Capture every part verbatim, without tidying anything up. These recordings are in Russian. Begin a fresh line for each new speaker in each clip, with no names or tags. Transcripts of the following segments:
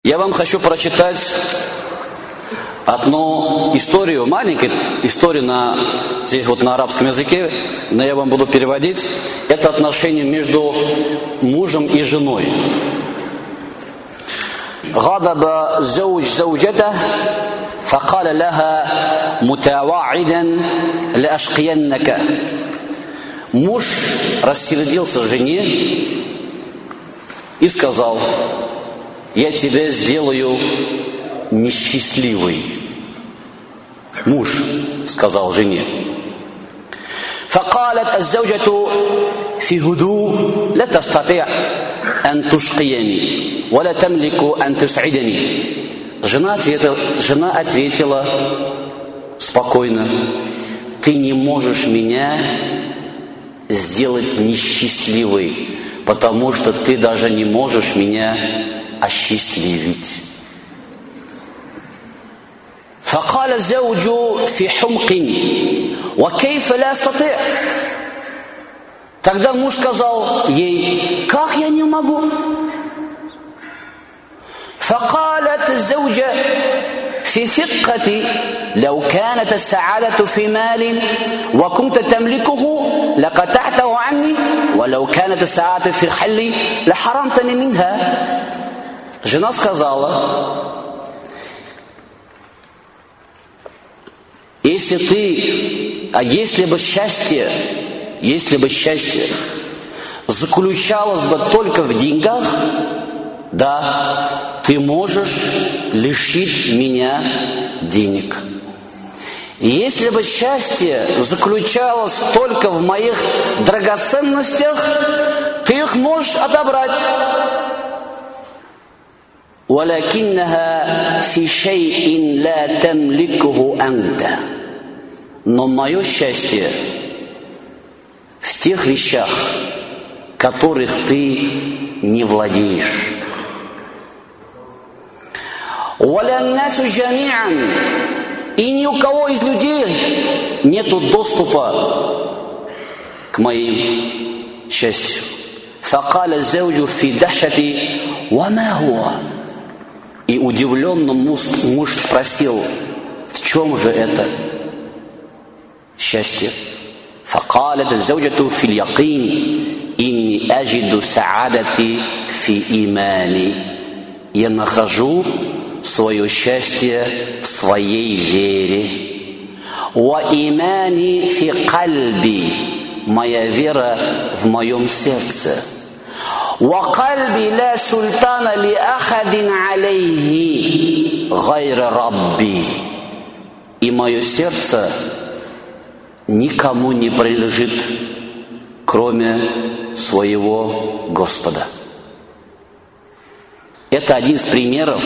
Я вам хочу прочитать одну историю, маленькую историю на, здесь вот на арабском языке, но я вам буду переводить. Это отношение между мужем и женой. غضب زوج زوجته فقال لها متواعدا لأشقينك. Муж рассердился жене и сказал: я тебя сделаю несчастливой. Муж сказал жене. فقالت الزوجة في هدوء لا تستطيع أن تشقيني ولا تملك أن تسعدني. Жена ответила, жена ответила спокойно: ты не можешь меня сделать несчастливой, потому что ты даже не можешь меня осчастливить. فقال الزوج في حمق وكيف لا أستطيع. Тогда муж сказал ей: как я не могу? فقالت الزوجة في ثقة لو كانت السعادة في مال وكنت تملكه لقطعته عني ولو كانت السعادة في خلي لحرمتني منها. Жена сказала: если ты, а если бы счастье, если бы счастье заключалось бы только в деньгах, да, ты можешь лишить меня денег. И если бы счастье заключалось только в моих драгоценностях, ты их можешь отобрать. ولكنها في شيء لا تملكه أنت. Но мое счастье в тех вещах, которых ты не владеешь. ولا الناس جميعا. И ни у кого из людей нету доступа к моим счастью. فقال الزوج في دهشة وما هو. И удивленно муж, муж спросил: в чем же это счастье? فقالت الزوجة في اليقين إني أجد سعادتي في إيماني. Я нахожу свое счастье в своей вере. وإيماني في قلبي. Моя вера в моем сердце. وقلبي لا سلطان لأحد عليه غير ربي. И мое сердце никому не принадлежит, кроме своего Господа. Это один из примеров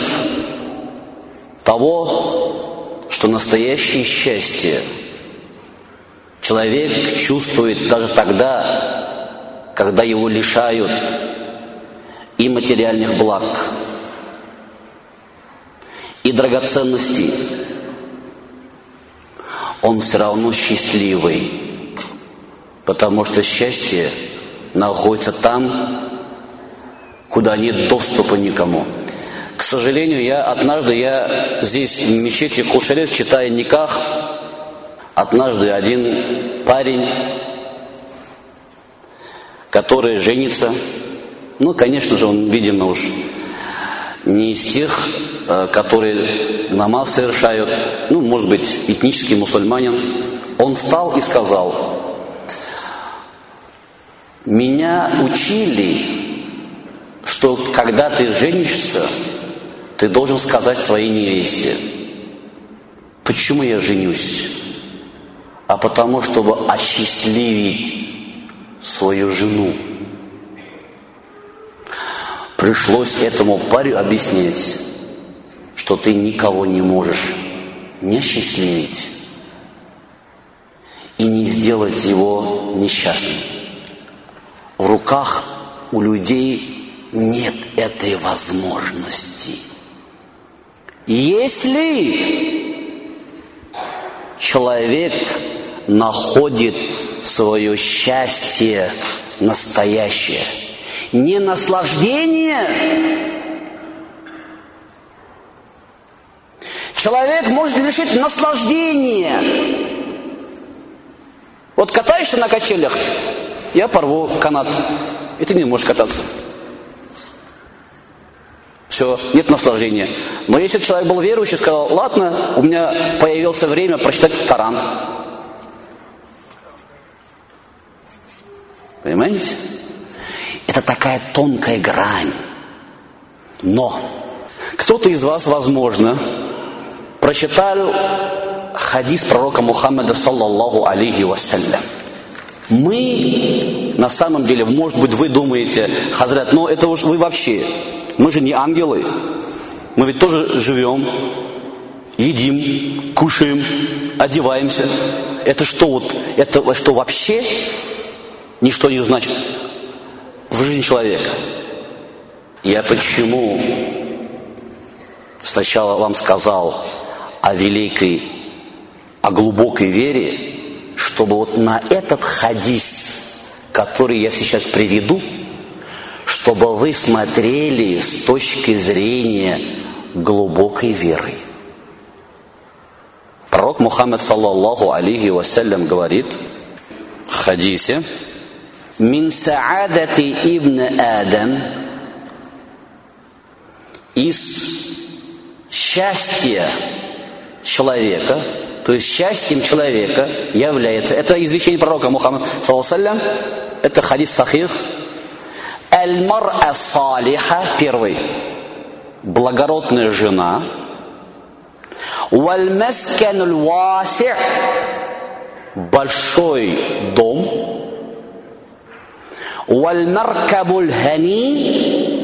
того, что настоящее счастье человек чувствует даже тогда, когда его лишают и материальных благ, и драгоценностей. Он все равно счастливый, потому что счастье находится там, куда нет доступа никому. К сожалению, я однажды, я здесь в мечети Кул-Шариф, читая никах, однажды один парень, который женится, ну, конечно же, он, видимо, уж не из тех, которые намаз совершают, ну, может быть, этнический мусульманин. Он встал и сказал: меня учили, что когда ты женишься, ты должен сказать своей невесте: почему я женюсь? А потому, чтобы осчастливить свою жену. Пришлось этому парню объяснять, что ты никого не можешь не осчастливить и не сделать его несчастным. В руках у людей нет этой возможности. Если человек находит свое счастье настоящее, не наслаждение, Человек может лишить наслаждения. Вот катаешься на качелях, я порву канат, и ты не можешь кататься. Все, нет наслаждения. Но если человек был верующий, сказал, ладно, у меня появилось время прочитать Коран. Понимаете? Это такая тонкая грань. Но кто-то из вас, возможно, прочитал хадис пророка Мухаммада, саллаллаху алейхи вассалям. Мы, на самом деле, может быть, вы думаете, хазрат, но это уж вы вообще, мы же не ангелы. Мы ведь тоже живем, едим, кушаем, одеваемся. Это что вот, это что вообще ничто не значит в жизни человека. Я почему сначала вам сказал о великой, о глубокой вере, чтобы вот на этот хадис, который я сейчас приведу, чтобы вы смотрели с точки зрения глубокой веры. Пророк Мухаммад, саллаллаху алейхи вассалям, говорит в хадисе: «Мин саадати ибн Адам», из счастья человека, то есть счастьем человека является, это изречение пророка Мухаммада, саллаллаху алейхи вассалям, это хадис сахих, «Аль-мар'а салиха», первый, благородная жена, «Валь-маскануль васи'», большой дом, «Валь-маркабуль хани»,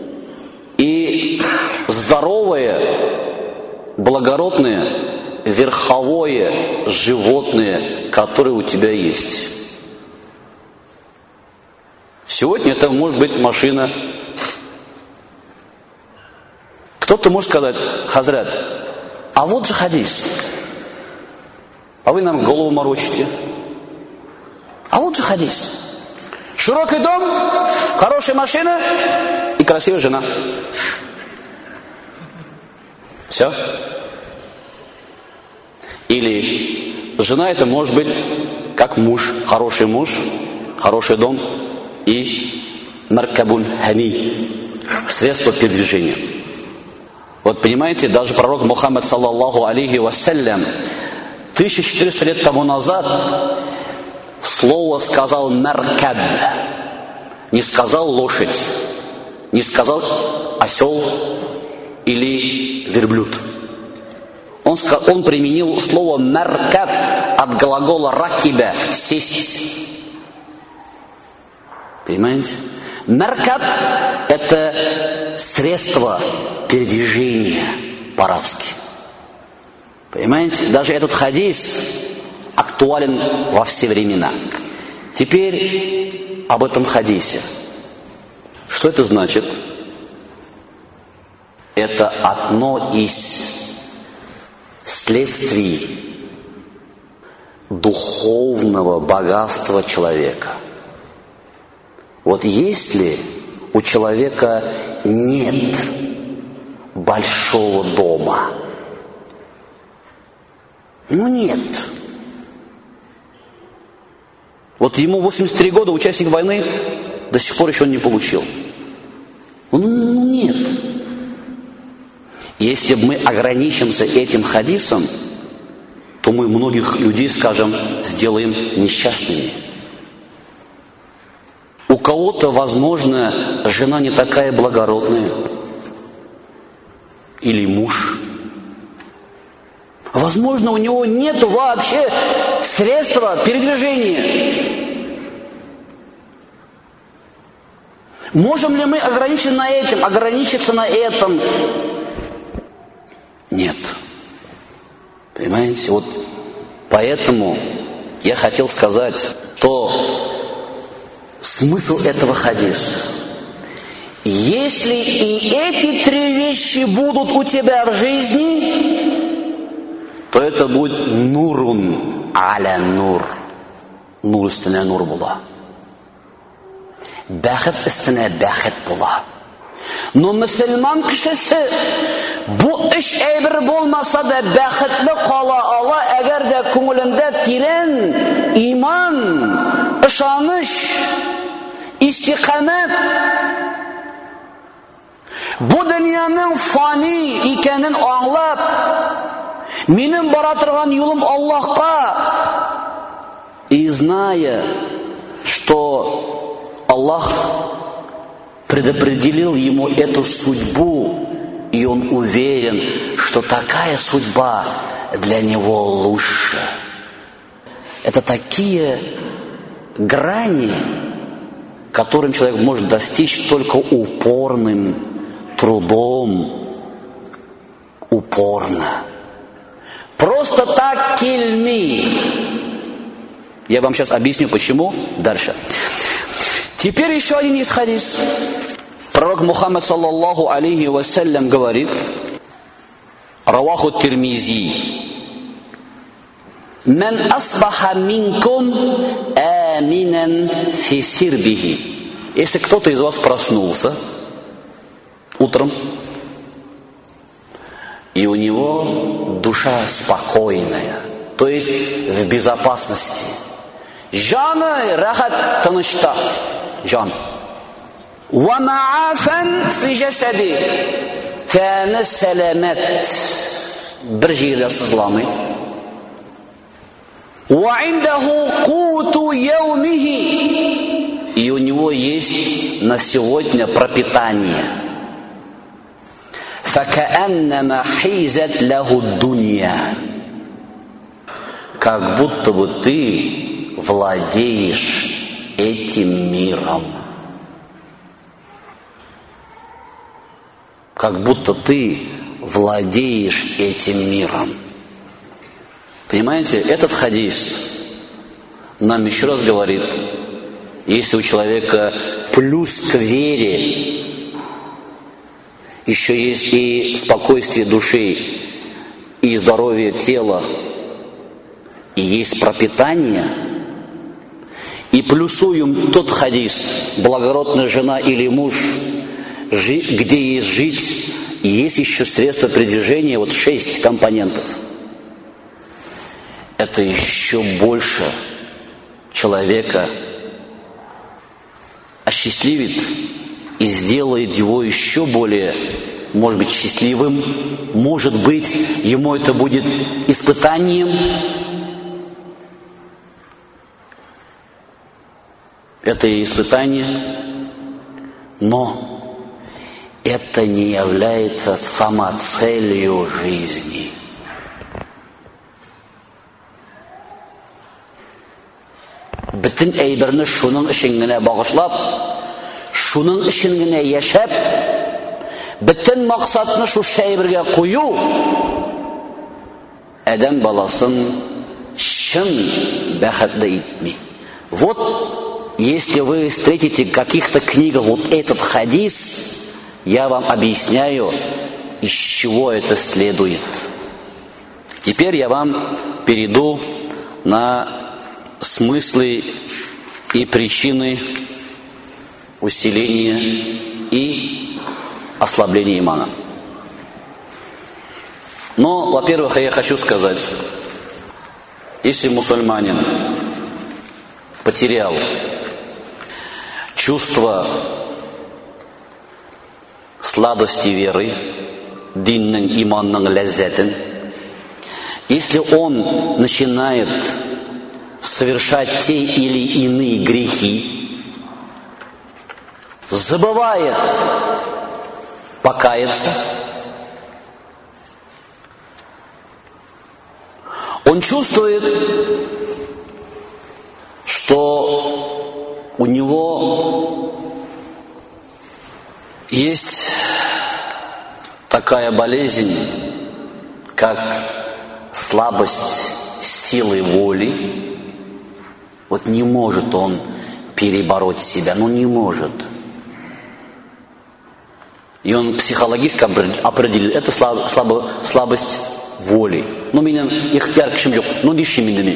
и здоровое, благородное, верховое животное, которое у тебя есть. Сегодня это может быть машина. Кто-то может сказать: хазрат, а вот же хадис, а вы нам голову морочите. А вот же хадис. Широкий дом, хорошая машина и красивая жена. Все. Или жена это может быть как муж, хороший муж, хороший дом и маркабун хани, средство передвижения. Вот понимаете, даже пророк Мухаммад, саллаллаху алейхи вассалям, тысяча четыреста лет тому назад слово сказал маркаб, не сказал лошадь, не сказал осел или верблюд. Он, он применил слово маркаб от глагола ракиба, сесть. Понимаете? Маркаб – это средство передвижения по-арабски. Понимаете? Даже этот хадис актуален во все времена. Теперь об этом хадисе. Что это значит? Это одно из следствий духовного богатства человека. Вот если у человека нет большого дома, ну нет. Вот ему восемьдесят три года, участник войны, до сих пор еще он не получил. Ну нет. Если мы ограничимся этим хадисом, то мы многих людей, скажем, сделаем несчастными. У кого-то, возможно, жена не такая благородная. Или муж. Возможно, у него нет вообще средства передвижения. Можем ли мы ограничиться на этом, ограничиться на этом? Нет. Понимаете? Вот поэтому я хотел сказать, что смысл этого хадиса. Если и эти три вещи будут у тебя в жизни, то это будет нурун аля нур. Нур üstüne нур була. Бәхет üstüne бәхет була. Но мусульман кешесе bu ish әйбер булмаса да бәхетле кала ала, әгәр дә күңелендә тирән иман, ышаныч, истиқамат, бу дөньяның фани икәнен аңлап, минем бара торган юлым Аллаһка, и зная, что Аллах предопределил ему эту судьбу, и он уверен, что такая судьба для него лучше. Это такие грани, которым человек может достичь только упорным трудом, упорно. Просто так кельми. Я вам сейчас объясню, почему. Дальше. Теперь еще один из хадис. Пророк Мухаммад, саллаллаху алейхи вассалям, говорит, раваху Тирмизи, «Мен асбаха минкум аминан фи сирбихи». Если кто-то из вас проснулся утром, и у него душа спокойная, то есть в безопасности. Жаны рахат тынышта, жан. وَمَعَافًا فِي جَسَدِهِ тәні сәләмәт, бір жерде сызламай. وَعِنْدَهُ قُوتُ يَوْمِهِ, и у него есть на сегодня пропитание. فَكَأَنَّمَا حِيزَتْ لَهُ الدُّنْيَا, как будто бы ты владеешь этим миром. Как будто ты владеешь этим миром. Понимаете, этот хадис нам еще раз говорит, если у человека плюс к вере еще есть и спокойствие души, и здоровье тела, и есть пропитание, и плюсуем тот хадис, благородная жена или муж, где есть жить, и есть еще средства передвижения, вот шесть компонентов. Это еще больше человека осчастливит и сделает его еще более, может быть, счастливым. Может быть, ему это будет испытанием. Это и испытание, но это не является самоцелью жизни. Bütün әйберне шуның өчен генә багышлап, шуның өчен генә яшәп, bütün максатны шу әйбергә кую, адәм баласын чын бәхетле итми. Вот, если вы встретите в каких-то книгах вот этот хадис, я вам объясняю, из чего это следует. Теперь я вам перейду на смыслы и причины усиления и ослабления имана. Но, во-первых, я хочу сказать, если мусульманин потерял чувство сладости веры, динның, иманның ләззәтен, если он начинает совершать те или иные грехи, забывает покаяться, он чувствует, что у него есть такая болезнь, как слабость силы воли. Вот не может он перебороть себя, ну не может. И он психологически определил, это слаб, слабо, слабость воли. Ну, меня ихтияр кишим жок, ну нишли меня.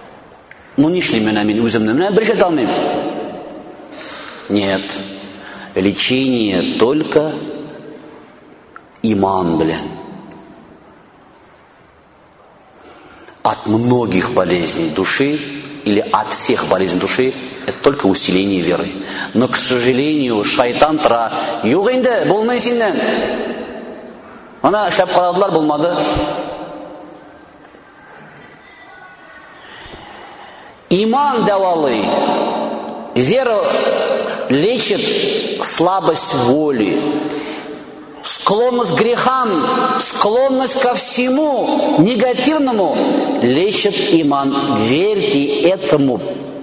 Ну нишли меня, мен үземне менә бер җат алмыйм. Нет. лечение только иман, блин. От многих болезней души или от всех болезней души это только усиление веры. Но, к сожалению, шайтан тра юг инде булмай синден. Ана эшләп карадылар, булмады. Иман давалый. Вера лечит слабость воли, склонность к грехам, склонность ко всему негативному лечит иман. Верьте этому.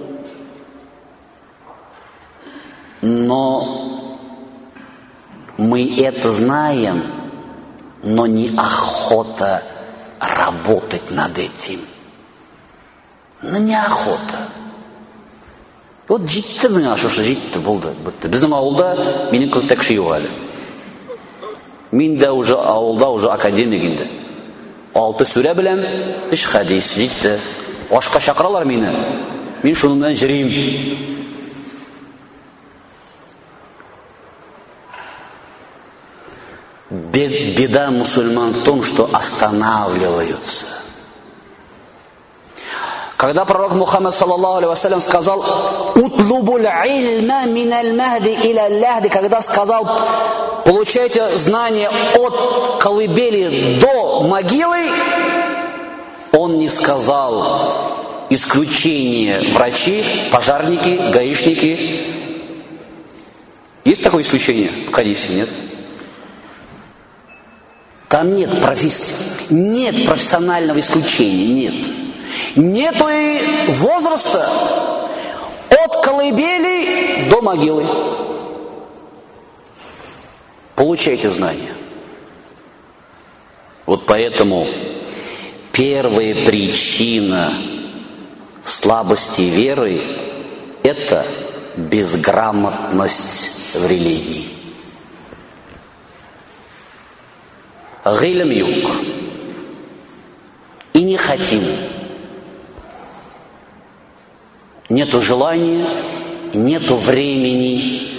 Но мы это знаем, но неохота работать над этим. Но неохота. Вот житті міне ашушы житті болды. Біздің ауылда менің көктек ши оғалы. Мен де уже ауылда уже академик енді. Алты сүре білем, үш хадис житті. Ашқа шақыралар мені. Мен шунымдан жүрейм. Беда мусульман в том, что останавливаются. Когда пророк Мухаммад саллаллаху алейхи вассалям сказал «Утлубуль ильма миналь махди иля ляхди», когда сказал «Получайте знания от колыбели до могилы», он не сказал исключение врачи, пожарники, гаишники. Есть такое исключение в хадисе? Нет? Там нет профессии, нет профессионального исключения, нет. Нету и возраста от колыбели до могилы. Получайте знания. Вот поэтому первая причина слабости веры – это безграмотность в религии. Гилем юг. И не хотим. Нету желания, нету времени.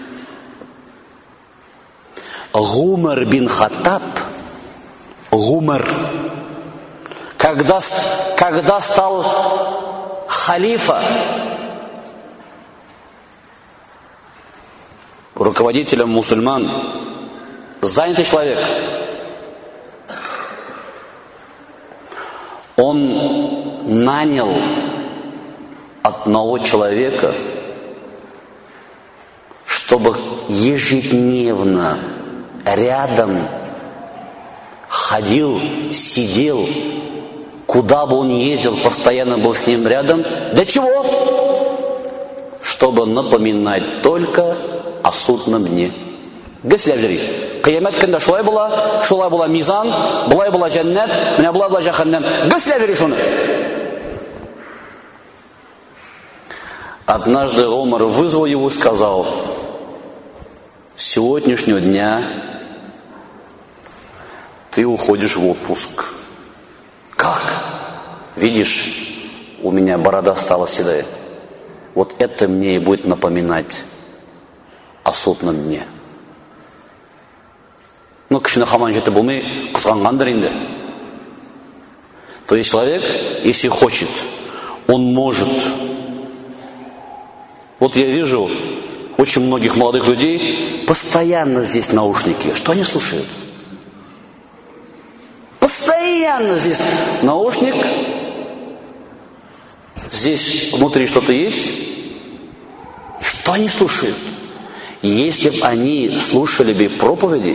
Гумар бин Хаттаб, Гумар, когда, когда стал халифа, руководителем мусульман, занятый человек, он нанял одного человека, чтобы ежедневно рядом ходил, сидел, куда бы он ни ездил, постоянно был с ним рядом. Для чего? Чтобы напоминать только о судном дне. Геслявлери. Киямат кында шулай була, шулай була мизан, булай була джаннат, менә булай була джаханнам. Геслявлери шуны. Однажды Омар вызвал его и сказал: с сегодняшнего дня ты уходишь в отпуск. Как? Видишь, у меня борода стала седая. Вот это мне и будет напоминать о судном дне. Ну, кішіні хаман жеті болмай, қызғанғандыр енді. То есть человек, если хочет, он может. Вот я вижу очень многих молодых людей, постоянно здесь наушники. Что они слушают? Постоянно здесь наушник. Здесь внутри что-то есть. Что они слушают? Если бы они слушали бы проповеди,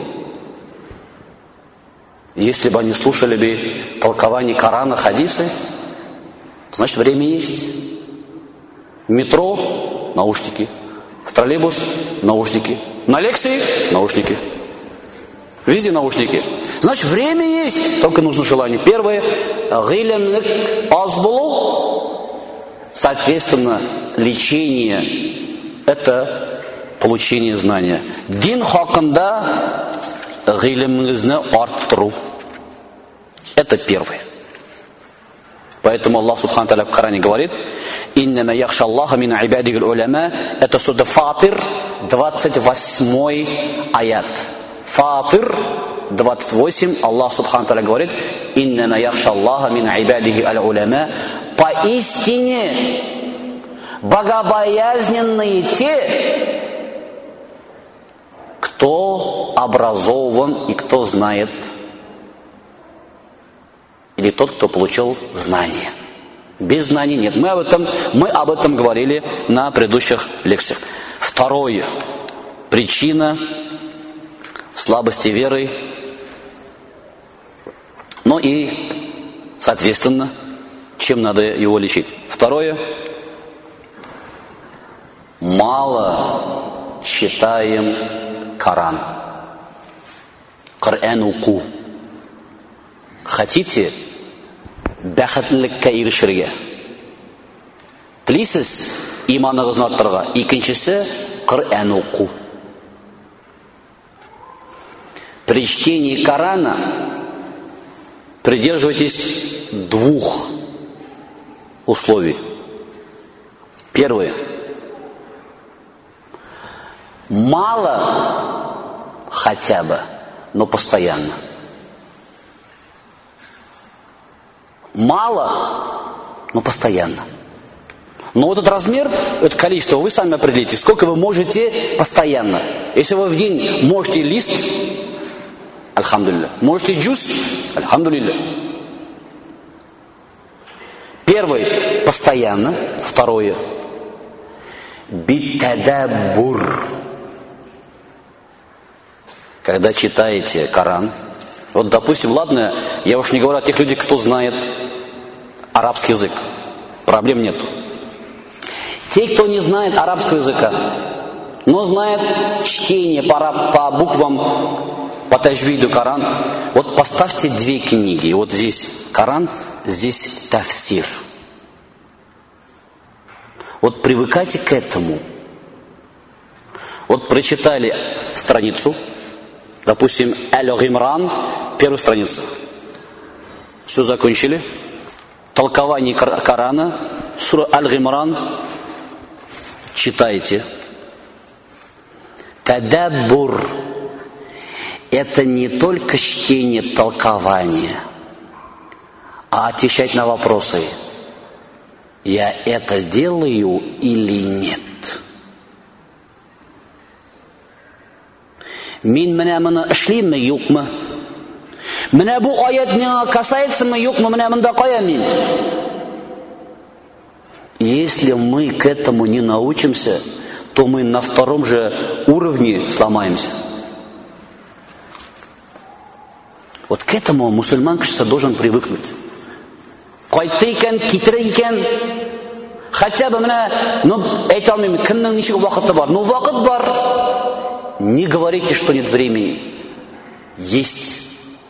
если бы они слушали бы толкование Корана, хадисы, значит время есть. В метро наушники, в троллейбус наушники, на лекции наушники, везде наушники. Значит время есть, только нужно желание. Первое, гилемник азбулу, соответственно, лечение – это получение знания. Дин хакында гилемнигизни арттыру. Это первое. Поэтому Аллах Субхану Тааля в Коране говорит: «Иннама яхша Аллаха мин ибадихи уляма». Это сура Фатир, двадцать восьмой аят. Фатир, двадцать восемь. Аллах Субхану Тааля говорит: «Иннама яхша Аллаха мин ибадихи уляма». Поистине богобоязненные те, кто образован и кто знает, или тот, кто получил знание. Без знаний нет. Мы об этом, мы об этом говорили на предыдущих лекциях. Второе. Причина слабости веры. Ну и, соответственно, чем надо его лечить. Второе. Мало читаем Коран. Коран уку. Хотите бәхетлелеккә ирешергә? Телисез иманныгызны арттырырга? Икенчесе Коран уку. При чтении Корана придерживайтесь двух условий. Первое. Мало хотя бы, но постоянно. Мало, но постоянно. Но вот этот размер, это количество, вы сами определите, сколько вы можете постоянно. Если вы в день можете лист, альхамдулилля. Можете джус, альхамдулилля. Первое, постоянно. Второе, битадабур. Когда читаете Коран, вот, допустим, ладно, я уж не говорю о тех людях, кто знает арабский язык. Проблем нет. Те, кто не знает арабского языка, но знает чтение по, по буквам, по таджвиду Коран, вот поставьте две книги. Вот здесь Коран, здесь тафсир. Вот привыкайте к этому. Вот прочитали страницу, допустим, Аль-Гимран, первую страницу. Все закончили. Толкование Корана, сура Аль-Гимран, читайте. Тадаббур – это не только чтение толкования, а отвечать на вопросы. Я это делаю или нет? Мин менә моны эшлимме, юкмы? Менә бу аят миңа касается-мы, юкмы? Менә монда кая мин? Если мы к этому не научимся, то мы на втором же уровне сломаемся. Вот к этому мусульман, кажется, должен привыкнуть. Кайтты икән, китерә икән, хотя бы менә, ну, әйтә алмыйм, кемнең ничек вакыты бар? Ну, вакыт бар. Не говорите, что нет времени. Есть.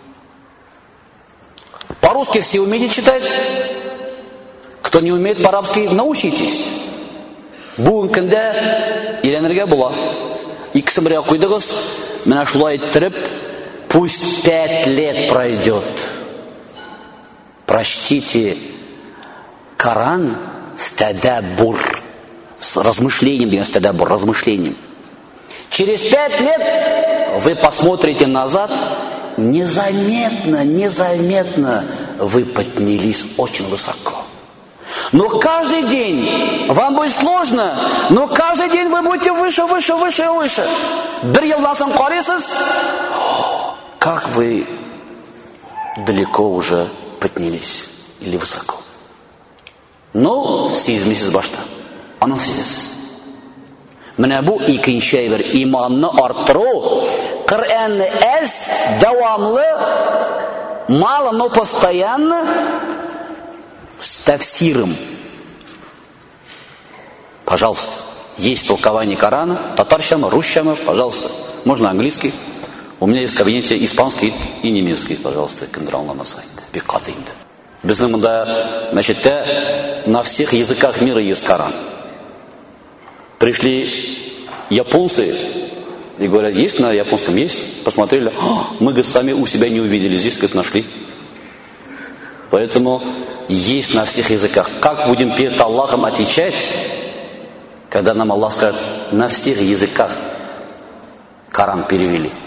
По-русски все умеете читать. Кто не умеет по-арабски, научитесь. Бүгін көндә өйрәнергә була. Икесе бергә куйдыгыз, менә шулай иттереп, пусть пять лет пройдет. Прочтите Коран с тадаббур, с размышлением, с тадаббур, размышлением. Через пять лет вы посмотрите назад, незаметно, незаметно вы поднялись очень высоко. Но каждый день вам будет сложно, но каждый день вы будете выше, выше, выше и выше. Бер елдан карыйсыз, как вы далеко уже поднялись или высоко. Но сизмисез башта, аның сизесез. Менә бу икенче бер иманны арттыру, Коръәнне әз, дәвамлы, мало, но постоянно, с тафсиром. Пожалуйста. Есть толкование Корана, татарщама, русщама, пожалуйста. Можно английский. У меня есть в кабинете испанский и немецкий, пожалуйста. Безнең монда мәчеттә на всех языках мира есть Коран. Пришли японцы и говорят, есть на японском? Есть. Посмотрели, мы, говорит, сами у себя не увидели, здесь, говорит, нашли. Поэтому есть на всех языках. Как будем перед Аллахом отвечать, когда нам Аллах скажет, на всех языках Коран перевели.